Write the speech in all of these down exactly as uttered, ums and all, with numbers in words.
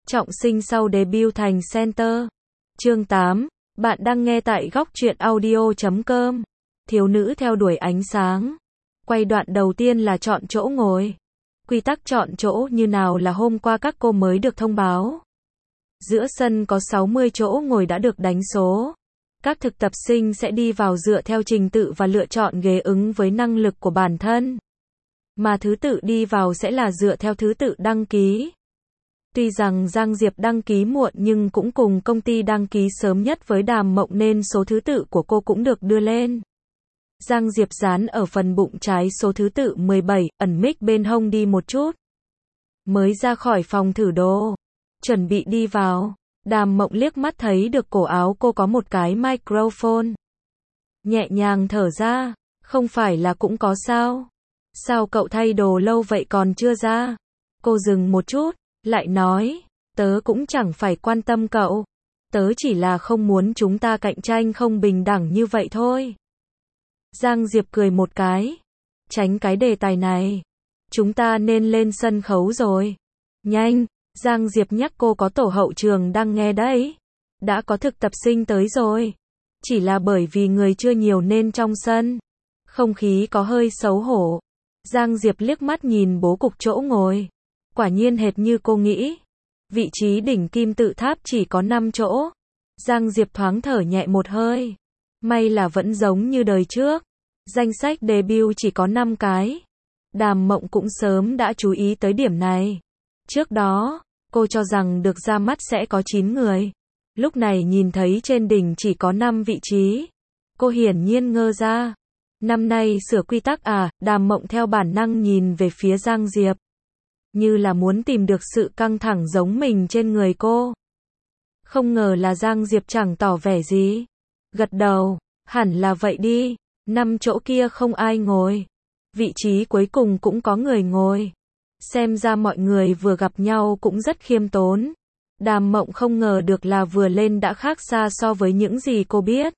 trọng sinh sau debut thành center. Chương tám. Bạn đang nghe tại góc truyện audio chấm com. Thiếu nữ theo đuổi ánh sáng. Quay đoạn đầu tiên là chọn chỗ ngồi. Quy tắc chọn chỗ như nào là hôm qua các cô mới được thông báo. Giữa sân có sáu mươi chỗ ngồi đã được đánh số. Các thực tập sinh sẽ đi vào dựa theo trình tự và lựa chọn ghế ứng với năng lực của bản thân. Mà thứ tự đi vào sẽ là dựa theo thứ tự đăng ký. Tuy rằng Giang Diệp đăng ký muộn nhưng cũng cùng công ty đăng ký sớm nhất với Đàm Mộng nên số thứ tự của cô cũng được đưa lên. Giang Diệp dán ở phần bụng trái số thứ tự mười bảy, ẩn mic bên hông đi một chút. Mới ra khỏi phòng thử đồ, chuẩn bị đi vào, Đàm Mộng liếc mắt thấy được cổ áo cô có một cái microphone. Nhẹ nhàng thở ra, không phải là cũng có sao? Sao cậu thay đồ lâu vậy còn chưa ra? Cô dừng một chút, lại nói, tớ cũng chẳng phải quan tâm cậu. Tớ chỉ là không muốn chúng ta cạnh tranh không bình đẳng như vậy thôi. Giang Diệp cười một cái. Tránh cái đề tài này. Chúng ta nên lên sân khấu rồi. Nhanh, Giang Diệp nhắc cô có tổ hậu trường đang nghe đấy. Đã có thực tập sinh tới rồi. Chỉ là bởi vì người chưa nhiều nên trong sân. Không khí có hơi xấu hổ. Giang Diệp liếc mắt nhìn bố cục chỗ ngồi. Quả nhiên hệt như cô nghĩ. Vị trí đỉnh kim tự tháp chỉ có năm chỗ. Giang Diệp thoáng thở nhẹ một hơi. May là vẫn giống như đời trước. Danh sách debut chỉ có năm cái. Đàm Mộng cũng sớm đã chú ý tới điểm này. Trước đó, cô cho rằng được ra mắt sẽ có chín người. Lúc này nhìn thấy trên đỉnh chỉ có năm vị trí. Cô hiển nhiên ngơ ra. Năm nay sửa quy tắc à? Đàm Mộng theo bản năng nhìn về phía Giang Diệp. Như là muốn tìm được sự căng thẳng giống mình trên người cô. Không ngờ là Giang Diệp chẳng tỏ vẻ gì. Gật đầu, hẳn là vậy đi. Năm chỗ kia không ai ngồi. Vị trí cuối cùng cũng có người ngồi. Xem ra mọi người vừa gặp nhau cũng rất khiêm tốn. Đàm Mộng không ngờ được là vừa lên đã khác xa so với những gì cô biết.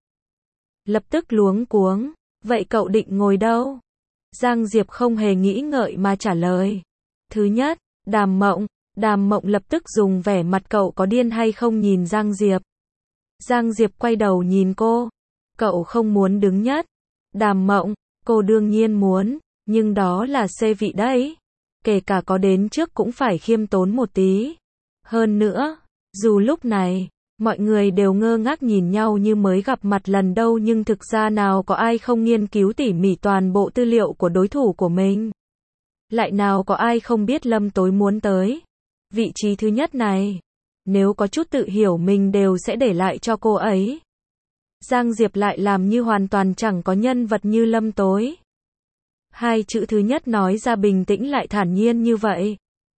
Lập tức luống cuống. Vậy cậu định ngồi đâu? Giang Diệp không hề nghĩ ngợi mà trả lời. Thứ nhất, Đàm Mộng. Đàm Mộng lập tức dùng vẻ mặt cậu có điên hay không nhìn Giang Diệp. Giang Diệp quay đầu nhìn cô. Cậu không muốn đứng nhất. Đàm Mộng, cô đương nhiên muốn, nhưng đó là xê vị đấy. Kể cả có đến trước cũng phải khiêm tốn một tí. Hơn nữa, dù lúc này, mọi người đều ngơ ngác nhìn nhau như mới gặp mặt lần đầu nhưng thực ra nào có ai không nghiên cứu tỉ mỉ toàn bộ tư liệu của đối thủ của mình. Lại nào có ai không biết Lâm Tối muốn tới. Vị trí thứ nhất này, nếu có chút tự hiểu mình đều sẽ để lại cho cô ấy. Giang Diệp lại làm như hoàn toàn chẳng có nhân vật như Lâm Tối. Hai chữ thứ nhất nói ra bình tĩnh lại thản nhiên như vậy.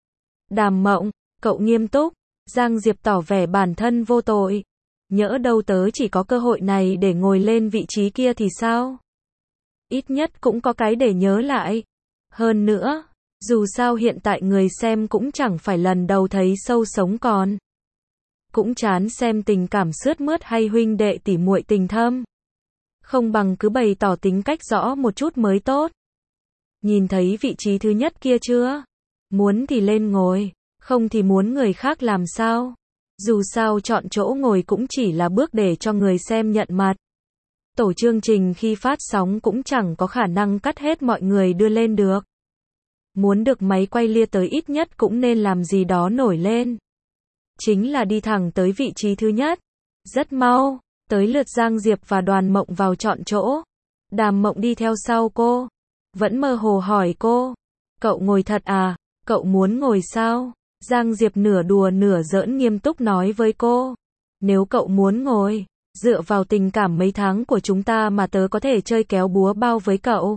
Đàm Mộng, cậu nghiêm túc. Giang Diệp tỏ vẻ bản thân vô tội. Nhỡ đâu tớ chỉ có cơ hội này để ngồi lên vị trí kia thì sao? Ít nhất cũng có cái để nhớ lại. Hơn nữa, dù sao hiện tại người xem cũng chẳng phải lần đầu thấy sâu sống còn. Cũng chán xem tình cảm sướt mướt hay huynh đệ tỉ muội tình thâm. Không bằng cứ bày tỏ tính cách rõ một chút mới tốt. Nhìn thấy vị trí thứ nhất kia chưa? Muốn thì lên ngồi, không thì muốn người khác làm sao? Dù sao chọn chỗ ngồi cũng chỉ là bước để cho người xem nhận mặt. Tổ chương trình khi phát sóng cũng chẳng có khả năng cắt hết mọi người đưa lên được. Muốn được máy quay lia tới ít nhất cũng nên làm gì đó nổi lên. Chính là đi thẳng tới vị trí thứ nhất. Rất mau, tới lượt Giang Diệp và Đoàn Mộng vào chọn chỗ. Đàm Mộng đi theo sau cô. Vẫn mơ hồ hỏi cô. Cậu ngồi thật à? Cậu muốn ngồi sao? Giang Diệp nửa đùa nửa giỡn nghiêm túc nói với cô. Nếu cậu muốn ngồi, dựa vào tình cảm mấy tháng của chúng ta mà tớ có thể chơi kéo búa bao với cậu.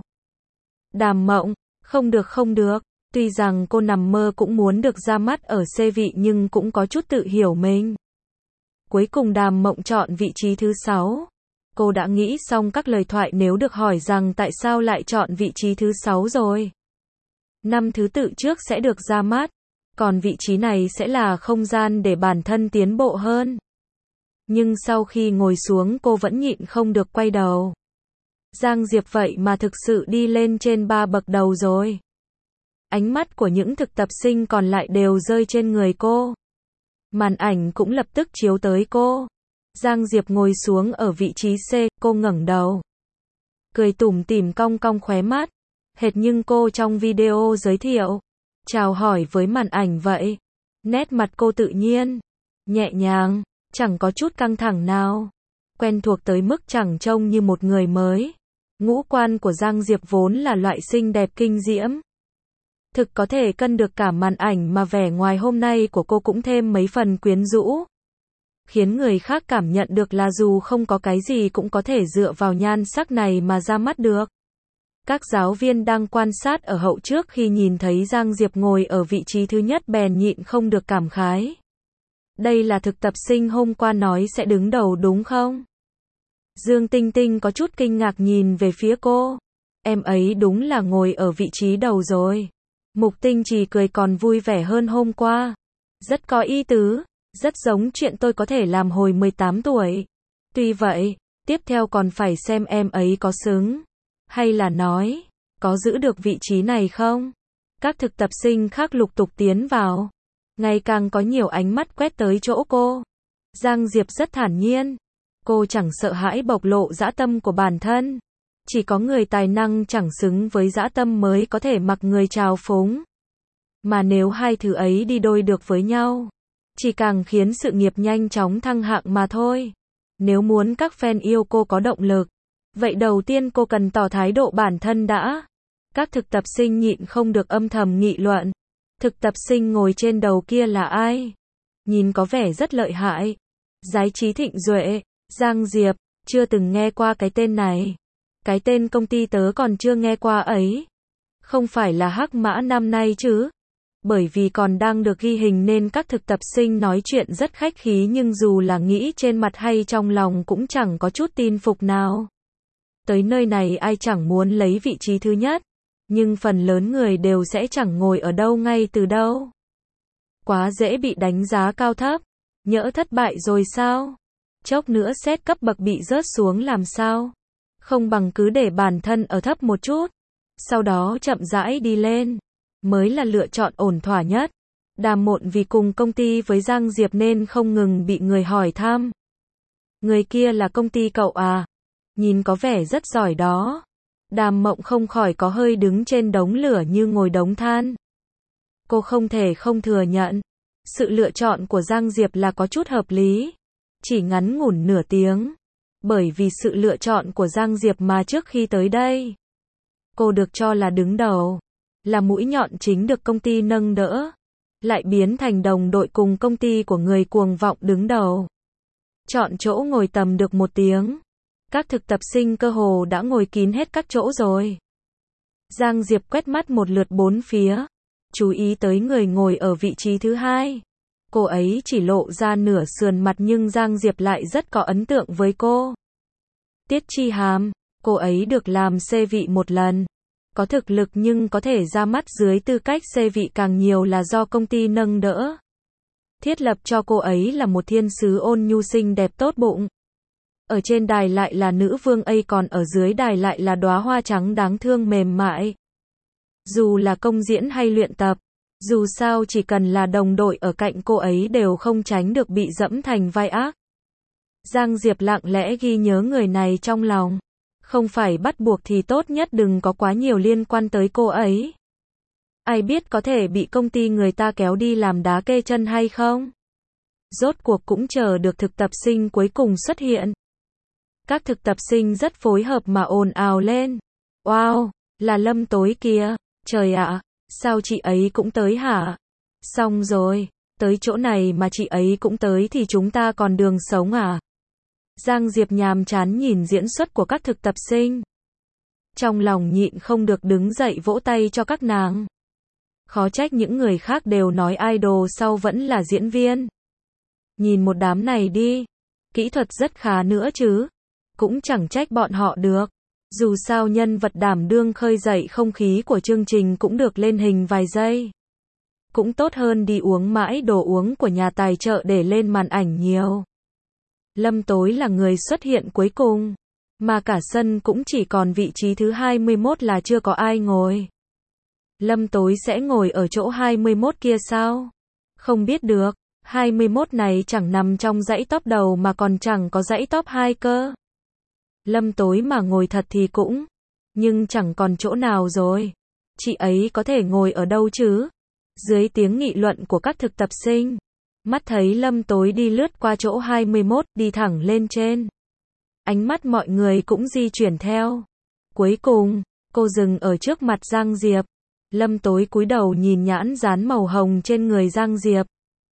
Đàm Mộng, không được không được. Tuy rằng cô nằm mơ cũng muốn được ra mắt ở xê vị nhưng cũng có chút tự hiểu mình. Cuối cùng Đàm Mộng chọn vị trí thứ sáu. Cô đã nghĩ xong các lời thoại nếu được hỏi rằng tại sao lại chọn vị trí thứ sáu rồi. Năm thứ tự trước sẽ được ra mắt. Còn vị trí này sẽ là không gian để bản thân tiến bộ hơn. Nhưng sau khi ngồi xuống cô vẫn nhịn không được quay đầu. Giang Diệp vậy mà thực sự đi lên trên ba bậc đầu rồi. Ánh mắt của những thực tập sinh còn lại đều rơi trên người cô. Màn ảnh cũng lập tức chiếu tới cô. Giang Diệp ngồi xuống ở vị trí C, cô ngẩng đầu. Cười tủm tỉm cong cong khóe mắt. Hệt nhưng cô trong video giới thiệu. Chào hỏi với màn ảnh vậy. Nét mặt cô tự nhiên, nhẹ nhàng, chẳng có chút căng thẳng nào. Quen thuộc tới mức chẳng trông như một người mới. Ngũ quan của Giang Diệp vốn là loại xinh đẹp kinh diễm. Thực có thể cân được cả màn ảnh mà vẻ ngoài hôm nay của cô cũng thêm mấy phần quyến rũ. Khiến người khác cảm nhận được là dù không có cái gì cũng có thể dựa vào nhan sắc này mà ra mắt được. Các giáo viên đang quan sát ở hậu trước khi nhìn thấy Giang Diệp ngồi ở vị trí thứ nhất bèn nhịn không được cảm khái. Đây là thực tập sinh hôm qua nói sẽ đứng đầu đúng không? Dương Tinh Tinh có chút kinh ngạc nhìn về phía cô. Em ấy đúng là ngồi ở vị trí đầu rồi. Mục Tinh Trì cười còn vui vẻ hơn hôm qua. Rất có ý tứ, rất giống chuyện tôi có thể làm hồi mười tám tuổi. Tuy vậy, tiếp theo còn phải xem em ấy có xứng, hay là nói, có giữ được vị trí này không? Các thực tập sinh khác lục tục tiến vào. Ngày càng có nhiều ánh mắt quét tới chỗ cô. Giang Diệp rất thản nhiên. Cô chẳng sợ hãi bộc lộ dã tâm của bản thân. Chỉ có người tài năng chẳng xứng với dã tâm mới có thể mặc người trào phúng. Mà nếu hai thứ ấy đi đôi được với nhau, chỉ càng khiến sự nghiệp nhanh chóng thăng hạng mà thôi. Nếu muốn các fan yêu cô có động lực, vậy đầu tiên cô cần tỏ thái độ bản thân đã. Các thực tập sinh nhịn không được âm thầm nghị luận. Thực tập sinh ngồi trên đầu kia là ai? Nhìn có vẻ rất lợi hại. Giái Trí Thịnh Duệ, Giang Diệp, chưa từng nghe qua cái tên này. Cái tên công ty tớ còn chưa nghe qua ấy. Không phải là Hắc Mã năm nay chứ? Bởi vì còn đang được ghi hình nên các thực tập sinh nói chuyện rất khách khí nhưng dù là nghĩ trên mặt hay trong lòng cũng chẳng có chút tin phục nào. Tới nơi này ai chẳng muốn lấy vị trí thứ nhất, nhưng phần lớn người đều sẽ chẳng ngồi ở đâu ngay từ đâu. Quá dễ bị đánh giá cao thấp, nhỡ thất bại rồi sao? Chốc nữa xét cấp bậc bị rớt xuống làm sao? Không bằng cứ để bản thân ở thấp một chút, sau đó chậm rãi đi lên, mới là lựa chọn ổn thỏa nhất. Đàm Mộn vì cùng công ty với Giang Diệp nên không ngừng bị người hỏi thăm. Người kia là công ty cậu à? Nhìn có vẻ rất giỏi đó. Đàm Mộng không khỏi có hơi đứng trên đống lửa như ngồi đống than. Cô không thể không thừa nhận, sự lựa chọn của Giang Diệp là có chút hợp lý. Chỉ ngắn ngủn nửa tiếng. Bởi vì sự lựa chọn của Giang Diệp mà trước khi tới đây, cô được cho là đứng đầu, là mũi nhọn chính được công ty nâng đỡ, lại biến thành đồng đội cùng công ty của người cuồng vọng đứng đầu. Chọn chỗ ngồi tầm được một tiếng. Các thực tập sinh cơ hồ đã ngồi kín hết các chỗ rồi. Giang Diệp quét mắt một lượt bốn phía, chú ý tới người ngồi ở vị trí thứ hai. Cô ấy chỉ lộ ra nửa sườn mặt nhưng Giang Diệp lại rất có ấn tượng với cô. Tiết Chi Hàm, cô ấy được làm C vị một lần. Có thực lực nhưng có thể ra mắt dưới tư cách C vị càng nhiều là do công ty nâng đỡ. Thiết lập cho cô ấy là một thiên sứ ôn nhu xinh đẹp tốt bụng. Ở trên đài lại là nữ vương A còn ở dưới đài lại là đóa hoa trắng đáng thương mềm mại. Dù là công diễn hay luyện tập, dù sao chỉ cần là đồng đội ở cạnh cô ấy đều không tránh được bị dẫm thành vai ác. Giang Diệp lặng lẽ ghi nhớ người này trong lòng. Không phải bắt buộc thì tốt nhất đừng có quá nhiều liên quan tới cô ấy. Ai biết có thể bị công ty người ta kéo đi làm đá kê chân hay không? Rốt cuộc cũng chờ được thực tập sinh cuối cùng xuất hiện. Các thực tập sinh rất phối hợp mà ồn ào lên. Wow, là Lâm Tối kìa, trời ạ, sao chị ấy cũng tới hả? Xong rồi, tới chỗ này mà chị ấy cũng tới thì chúng ta còn đường sống à? Giang Diệp nhàm chán nhìn diễn xuất của các thực tập sinh. Trong lòng nhịn không được đứng dậy vỗ tay cho các nàng. Khó trách những người khác đều nói idol sau vẫn là diễn viên. Nhìn một đám này đi, kỹ thuật rất khá nữa chứ. Cũng chẳng trách bọn họ được. Dù sao nhân vật đảm đương khơi dậy không khí của chương trình cũng được lên hình vài giây. Cũng tốt hơn đi uống mãi đồ uống của nhà tài trợ để lên màn ảnh nhiều. Lâm Tối là người xuất hiện cuối cùng, mà cả sân cũng chỉ còn vị trí thứ hai mươi mốt là chưa có ai ngồi. Lâm Tối sẽ ngồi ở chỗ hai mươi mốt kia sao? Không biết được, hai mươi mốt này chẳng nằm trong dãy top đầu mà còn chẳng có dãy top hai cơ. Lâm Tối mà ngồi thật thì cũng, nhưng chẳng còn chỗ nào rồi. Chị ấy có thể ngồi ở đâu chứ? Dưới tiếng nghị luận của các thực tập sinh, mắt thấy Lâm Tối đi lướt qua chỗ hai mươi mốt, đi thẳng lên trên. Ánh mắt mọi người cũng di chuyển theo. Cuối cùng, cô dừng ở trước mặt Giang Diệp. Lâm Tối cúi đầu nhìn nhãn dán màu hồng trên người Giang Diệp.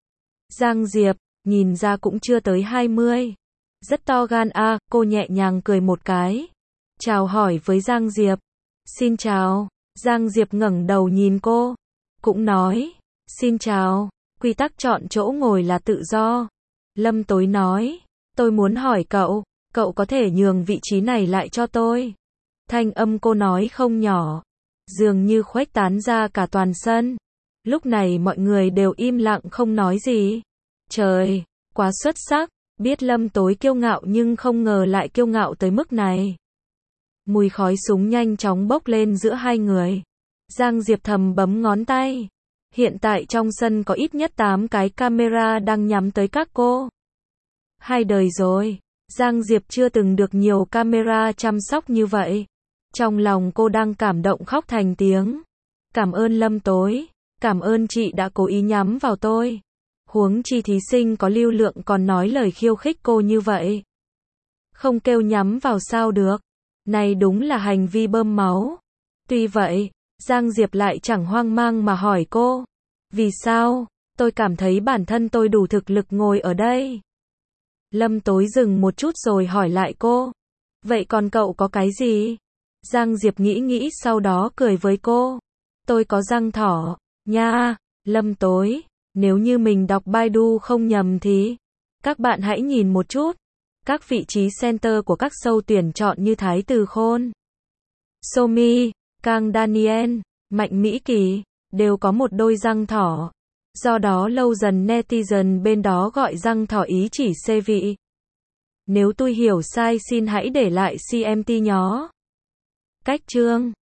Giang Diệp, nhìn ra cũng chưa tới hai mươi. Rất to gan a, cô nhẹ nhàng cười một cái. Chào hỏi với Giang Diệp. Xin chào. Giang Diệp ngẩng đầu nhìn cô. Cũng nói, xin chào. Quy tắc chọn chỗ ngồi là tự do. Lâm Tối nói, tôi muốn hỏi cậu, cậu có thể nhường vị trí này lại cho tôi. Thanh âm cô nói không nhỏ, dường như khuếch tán ra cả toàn sân. Lúc này mọi người đều im lặng không nói gì. Trời, quá xuất sắc, biết Lâm Tối kiêu ngạo nhưng không ngờ lại kiêu ngạo tới mức này. Mùi khói súng nhanh chóng bốc lên giữa hai người. Giang Diệp thầm bấm ngón tay. Hiện tại trong sân có ít nhất tám cái camera đang nhắm tới các cô. Hai đời rồi, Giang Diệp chưa từng được nhiều camera chăm sóc như vậy. Trong lòng cô đang cảm động khóc thành tiếng. Cảm ơn Lâm Tối, cảm ơn chị đã cố ý nhắm vào tôi. Huống chi thí sinh có lưu lượng còn nói lời khiêu khích cô như vậy. Không kêu nhắm vào sao được. Này đúng là hành vi bơm máu. Tuy vậy, Giang Diệp lại chẳng hoang mang mà hỏi cô. Vì sao? Tôi cảm thấy bản thân tôi đủ thực lực ngồi ở đây. Lâm Tối dừng một chút rồi hỏi lại cô. Vậy còn cậu có cái gì? Giang Diệp nghĩ nghĩ sau đó cười với cô. Tôi có răng thỏ, nha. Lâm Tối, nếu như mình đọc Baidu không nhầm thì, các bạn hãy nhìn một chút. Các vị trí center của các show tuyển chọn như Thái Từ Khôn, Somi, Kang Daniel, Mạnh Mỹ Kỳ, đều có một đôi răng thỏ. Do đó lâu dần netizen bên đó gọi răng thỏ ý chỉ xê vị. Nếu tôi hiểu sai xin hãy để lại xê em tê nhó. Cách chương